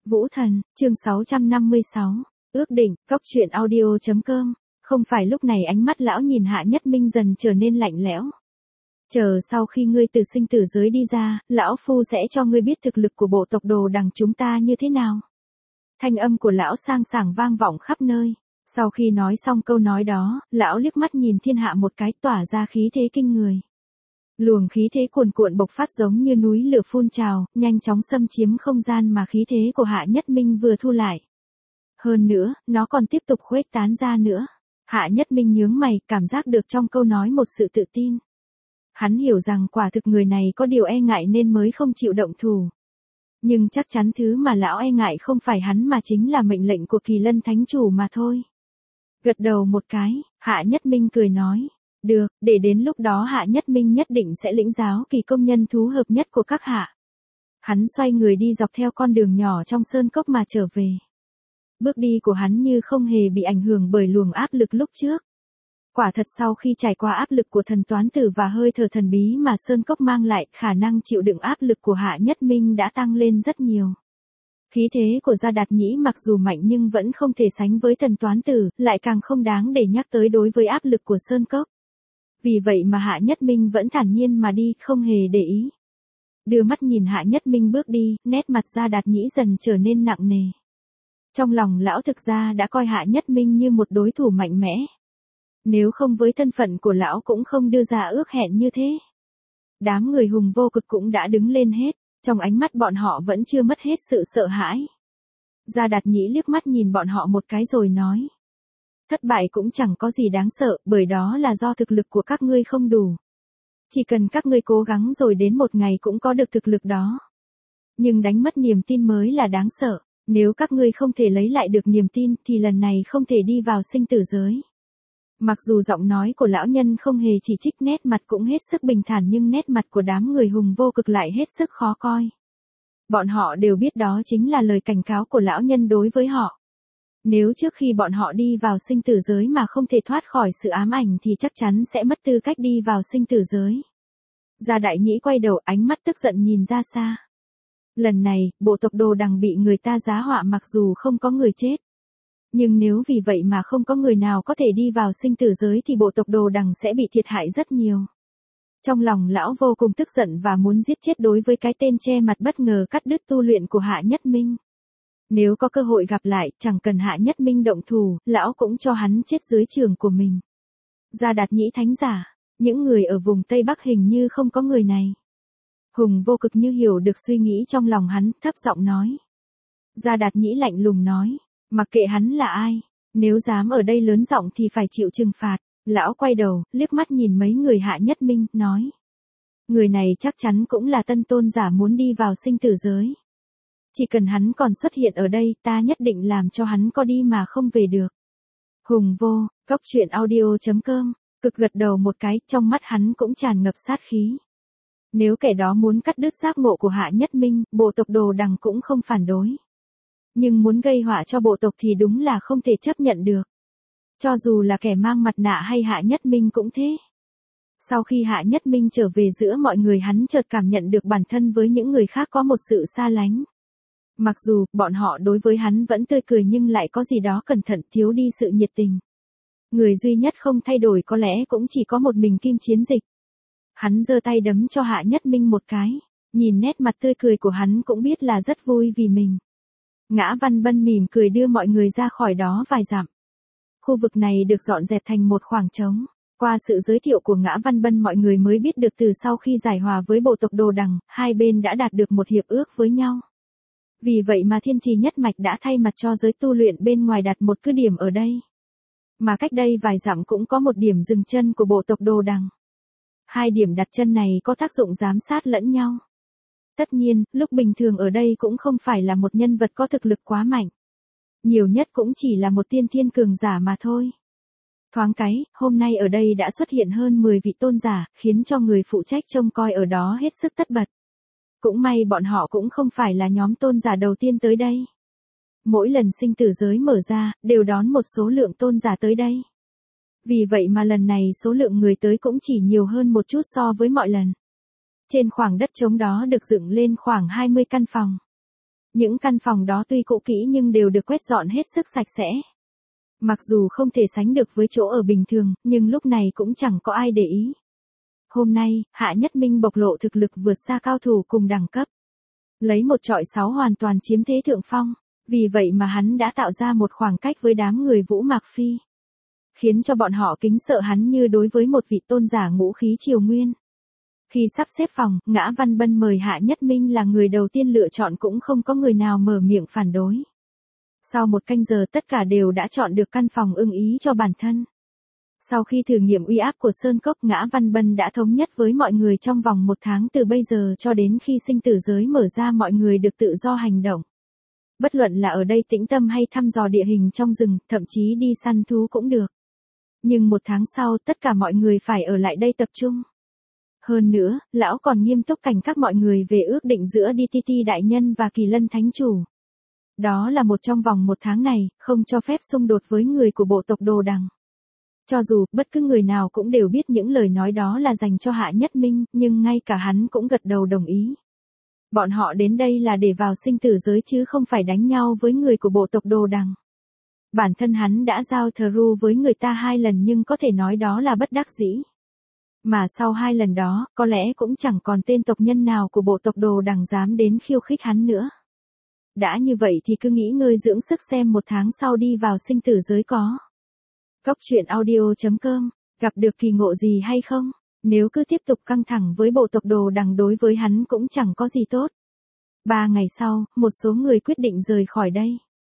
Vũ Thần, chương 656, ước định, cốc truyện audio.com, không phải lúc này ánh mắt lão nhìn Hạ Nhất Minh dần trở nên lạnh lẽo. Chờ sau khi ngươi từ sinh tử giới đi ra, lão phu sẽ cho ngươi biết thực lực của bộ tộc Đồ Đằng chúng ta như thế nào. Thanh âm của lão sang sảng vang vọng khắp nơi. Sau khi nói xong câu nói đó, lão liếc mắt nhìn thiên hạ một cái tỏa ra khí thế kinh người. Luồng khí thế cuồn cuộn bộc phát giống như núi lửa phun trào, nhanh chóng xâm chiếm không gian mà khí thế của Hạ Nhất Minh vừa thu lại. Hơn nữa, nó còn tiếp tục khuếch tán ra nữa. Hạ Nhất Minh nhướng mày, cảm giác được trong câu nói một sự tự tin. Hắn hiểu rằng quả thực người này có điều e ngại nên mới không chịu động thủ. Nhưng chắc chắn thứ mà lão e ngại không phải hắn mà chính là mệnh lệnh của Kỳ Lân Thánh Chủ mà thôi. Gật đầu một cái, Hạ Nhất Minh cười nói. Được, để đến lúc đó Hạ Nhất Minh nhất định sẽ lĩnh giáo kỳ công nhân thú hợp nhất của các hạ. Hắn xoay người đi dọc theo con đường nhỏ trong sơn cốc mà trở về. Bước đi của hắn như không hề bị ảnh hưởng bởi luồng áp lực lúc trước. Quả thật sau khi trải qua áp lực của thần toán tử và hơi thở thần bí mà sơn cốc mang lại, khả năng chịu đựng áp lực của Hạ Nhất Minh đã tăng lên rất nhiều. Khí thế của Gia Đạt Nhĩ mặc dù mạnh nhưng vẫn không thể sánh với thần toán tử, lại càng không đáng để nhắc tới đối với áp lực của sơn cốc. Vì vậy mà Hạ Nhất Minh vẫn thản nhiên mà đi, không hề để ý. Đưa mắt nhìn Hạ Nhất Minh bước đi, nét mặt Gia Đạt Nhĩ dần trở nên nặng nề. Trong lòng lão thực ra đã coi Hạ Nhất Minh như một đối thủ mạnh mẽ. Nếu không với thân phận của lão cũng không đưa ra ước hẹn như thế. Đám người Hùng Vô Cực cũng đã đứng lên hết, trong ánh mắt bọn họ vẫn chưa mất hết sự sợ hãi. Gia Đạt Nhĩ liếc mắt nhìn bọn họ một cái rồi nói. Thất bại cũng chẳng có gì đáng sợ, bởi đó là do thực lực của các ngươi không đủ. Chỉ cần các ngươi cố gắng rồi đến một ngày cũng có được thực lực đó. Nhưng đánh mất niềm tin mới là đáng sợ, nếu các ngươi không thể lấy lại được niềm tin thì lần này không thể đi vào sinh tử giới. Mặc dù giọng nói của lão nhân không hề chỉ trích, nét mặt cũng hết sức bình thản, nhưng nét mặt của đám người Hùng Vô Cực lại hết sức khó coi. Bọn họ đều biết đó chính là lời cảnh cáo của lão nhân đối với họ. Nếu trước khi bọn họ đi vào sinh tử giới mà không thể thoát khỏi sự ám ảnh thì chắc chắn sẽ mất tư cách đi vào sinh tử giới. Gia Đại Nhĩ quay đầu, ánh mắt tức giận nhìn ra xa. Lần này, bộ tộc Đồ Đằng bị người ta giá họa mặc dù không có người chết. Nhưng nếu vì vậy mà không có người nào có thể đi vào sinh tử giới thì bộ tộc Đồ Đằng sẽ bị thiệt hại rất nhiều. Trong lòng lão vô cùng tức giận và muốn giết chết đối với cái tên che mặt bất ngờ cắt đứt tu luyện của Hạ Nhất Minh. Nếu có cơ hội gặp lại, chẳng cần Hạ Nhất Minh động thủ, lão cũng cho hắn chết dưới trường của mình. Gia Đạt Nhĩ thánh giả, những người ở vùng Tây Bắc hình như không có người này. Hùng Vô Cực như hiểu được suy nghĩ trong lòng hắn, thấp giọng nói. Gia Đạt Nhĩ lạnh lùng nói, mặc kệ hắn là ai, nếu dám ở đây lớn giọng thì phải chịu trừng phạt. Lão quay đầu, liếc mắt nhìn mấy người Hạ Nhất Minh, nói. Người này chắc chắn cũng là tân tôn giả muốn đi vào sinh tử giới. Chỉ cần hắn còn xuất hiện ở đây, ta nhất định làm cho hắn có đi mà không về được. Hùng Vô, cốc truyện audio.com, cực gật đầu một cái, trong mắt hắn cũng tràn ngập sát khí. Nếu kẻ đó muốn cắt đứt giác ngộ của Hạ Nhất Minh, bộ tộc Đồ Đằng cũng không phản đối. Nhưng muốn gây họa cho bộ tộc thì đúng là không thể chấp nhận được. Cho dù là kẻ mang mặt nạ hay Hạ Nhất Minh cũng thế. Sau khi Hạ Nhất Minh trở về giữa mọi người, hắn chợt cảm nhận được bản thân với những người khác có một sự xa lánh. Mặc dù, bọn họ đối với hắn vẫn tươi cười nhưng lại có gì đó cẩn thận, thiếu đi sự nhiệt tình. Người duy nhất không thay đổi có lẽ cũng chỉ có một mình Kim Chiến Dịch. Hắn giơ tay đấm cho Hạ Nhất Minh một cái, nhìn nét mặt tươi cười của hắn cũng biết là rất vui vì mình. Ngã Văn Bân mỉm cười đưa mọi người ra khỏi đó vài dặm. Khu vực này được dọn dẹp thành một khoảng trống. Qua sự giới thiệu của Ngã Văn Bân, mọi người mới biết được từ sau khi giải hòa với bộ tộc Đồ Đằng, hai bên đã đạt được một hiệp ước với nhau. Vì vậy mà Thiên Trì Nhất Mạch đã thay mặt cho giới tu luyện bên ngoài đặt một cứ điểm ở đây. Mà cách đây vài dặm cũng có một điểm dừng chân của bộ tộc Đồ Đằng. Hai điểm đặt chân này có tác dụng giám sát lẫn nhau. Tất nhiên, lúc bình thường ở đây cũng không phải là một nhân vật có thực lực quá mạnh. Nhiều nhất cũng chỉ là một tiên thiên cường giả mà thôi. Thoáng cái, hôm nay ở đây đã xuất hiện hơn 10 vị tôn giả, khiến cho người phụ trách trông coi ở đó hết sức tất bật. Cũng may bọn họ cũng không phải là nhóm tôn giả đầu tiên tới đây. Mỗi lần sinh tử giới mở ra, đều đón một số lượng tôn giả tới đây. Vì vậy mà lần này số lượng người tới cũng chỉ nhiều hơn một chút so với mọi lần. Trên khoảng đất trống đó được dựng lên khoảng 20 căn phòng. Những căn phòng đó tuy cũ kỹ nhưng đều được quét dọn hết sức sạch sẽ. Mặc dù không thể sánh được với chỗ ở bình thường, nhưng lúc này cũng chẳng có ai để ý. Hôm nay, Hạ Nhất Minh bộc lộ thực lực vượt xa cao thủ cùng đẳng cấp. Lấy 1-6 hoàn toàn chiếm thế thượng phong, vì vậy mà hắn đã tạo ra một khoảng cách với đám người Vũ Mạc Phi. Khiến cho bọn họ kính sợ hắn như đối với một vị tôn giả ngũ khí triều nguyên. Khi sắp xếp phòng, Ngã Văn Bân mời Hạ Nhất Minh là người đầu tiên lựa chọn cũng không có người nào mở miệng phản đối. Sau 1 canh giờ tất cả đều đã chọn được căn phòng ưng ý cho bản thân. Sau khi thử nghiệm uy áp của Sơn Cốc, Ngã Văn Bân đã thống nhất với mọi người trong vòng 1 tháng từ bây giờ cho đến khi sinh tử giới mở ra mọi người được tự do hành động. Bất luận là ở đây tĩnh tâm hay thăm dò địa hình trong rừng, thậm chí đi săn thú cũng được. Nhưng 1 tháng sau tất cả mọi người phải ở lại đây tập trung. Hơn nữa, lão còn nghiêm túc cảnh các mọi người về ước định giữa DTT đại nhân và Kỳ Lân Thánh Chủ. Đó là một trong vòng 1 tháng này, không cho phép xung đột với người của bộ tộc Đồ Đằng. Cho dù, bất cứ người nào cũng đều biết những lời nói đó là dành cho Hạ Nhất Minh, nhưng ngay cả hắn cũng gật đầu đồng ý. Bọn họ đến đây là để vào sinh tử giới chứ không phải đánh nhau với người của bộ tộc Đồ Đằng. Bản thân hắn đã giao thru với người ta 2 lần nhưng có thể nói đó là bất đắc dĩ. Mà sau 2 lần đó, có lẽ cũng chẳng còn tên tộc nhân nào của bộ tộc Đồ Đằng dám đến khiêu khích hắn nữa. Đã như vậy thì cứ nghỉ ngơi dưỡng sức xem 1 tháng sau đi vào sinh tử giới có. Cốc truyện audio.com, gặp được kỳ ngộ gì hay không? Nếu cứ tiếp tục căng thẳng với bộ tộc Đồ Đằng đối với hắn cũng chẳng có gì tốt. 3 ngày sau, một số người quyết định rời khỏi đây.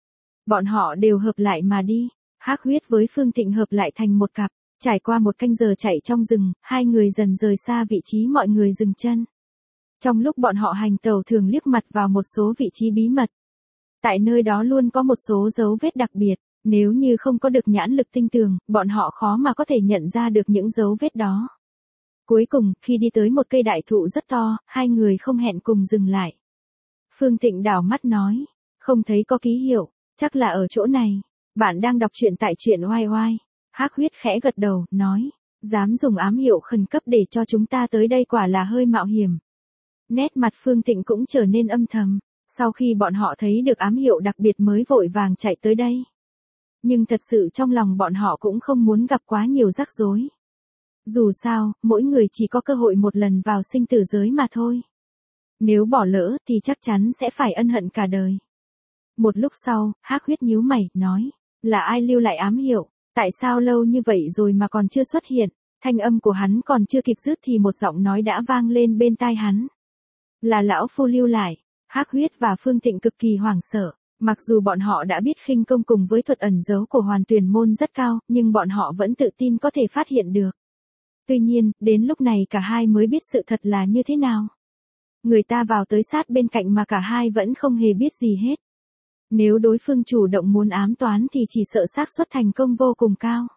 Bọn họ đều hợp lại mà đi. Hắc Huyết với Phương Thịnh hợp lại thành một cặp. Trải qua 1 canh giờ chạy trong rừng, 2 người dần rời xa vị trí mọi người dừng chân. Trong lúc bọn họ hành tẩu thường liếc mặt vào một số vị trí bí mật. Tại nơi đó luôn có một số dấu vết đặc biệt. Nếu như không có được nhãn lực tinh tường, bọn họ khó mà có thể nhận ra được những dấu vết đó. Cuối cùng, khi đi tới một cây đại thụ rất to, 2 người không hẹn cùng dừng lại. Phương Thịnh đảo mắt nói, không thấy có ký hiệu, chắc là ở chỗ này. Bạn đang đọc truyện tại truyện oai oai. Hắc Huyết khẽ gật đầu, nói, dám dùng ám hiệu khẩn cấp để cho chúng ta tới đây quả là hơi mạo hiểm. Nét mặt Phương Thịnh cũng trở nên âm thầm, sau khi bọn họ thấy được ám hiệu đặc biệt mới vội vàng chạy tới đây. Nhưng thật sự trong lòng bọn họ cũng không muốn gặp quá nhiều rắc rối. Dù sao, mỗi người chỉ có cơ hội 1 lần vào sinh tử giới mà thôi. Nếu bỏ lỡ thì chắc chắn sẽ phải ân hận cả đời. Một lúc sau, Hắc Huyết nhíu mày, nói, là ai lưu lại ám hiệu, tại sao lâu như vậy rồi mà còn chưa xuất hiện? Thanh âm của hắn còn chưa kịp dứt thì một giọng nói đã vang lên bên tai hắn. Là lão phu lưu lại. Hắc Huyết và Phương Thịnh cực kỳ hoảng sợ. Mặc dù bọn họ đã biết khinh công cùng với thuật ẩn giấu của Hoàn Tuyền môn rất cao, nhưng bọn họ vẫn tự tin có thể phát hiện được. Tuy nhiên, đến lúc này cả hai mới biết sự thật là như thế nào. Người ta vào tới sát bên cạnh mà cả hai vẫn không hề biết gì hết. Nếu đối phương chủ động muốn ám toán thì chỉ sợ xác suất thành công vô cùng cao.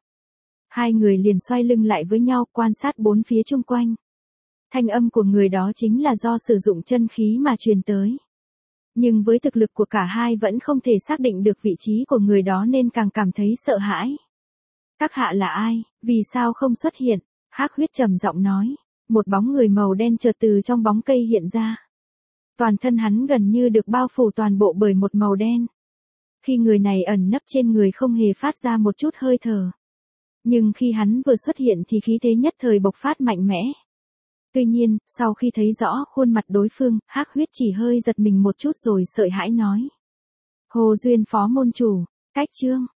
2 người liền xoay lưng lại với nhau, quan sát 4 phía chung quanh. Thanh âm của người đó chính là do sử dụng chân khí mà truyền tới. Nhưng với thực lực của cả hai vẫn không thể xác định được vị trí của người đó nên càng cảm thấy sợ hãi. Các hạ là ai, vì sao không xuất hiện? Hắc Huyết trầm giọng nói. Một bóng người màu đen chợt từ trong bóng cây hiện ra. Toàn thân hắn gần như được bao phủ toàn bộ bởi một màu đen. Khi người này ẩn nấp trên người không hề phát ra một chút hơi thở. Nhưng khi hắn vừa xuất hiện thì khí thế nhất thời bộc phát mạnh mẽ. Tuy nhiên, sau khi thấy rõ khuôn mặt đối phương, Hắc Huyết chỉ hơi giật mình một chút rồi sợ hãi nói. Hồ Duyên phó môn chủ, cách chương.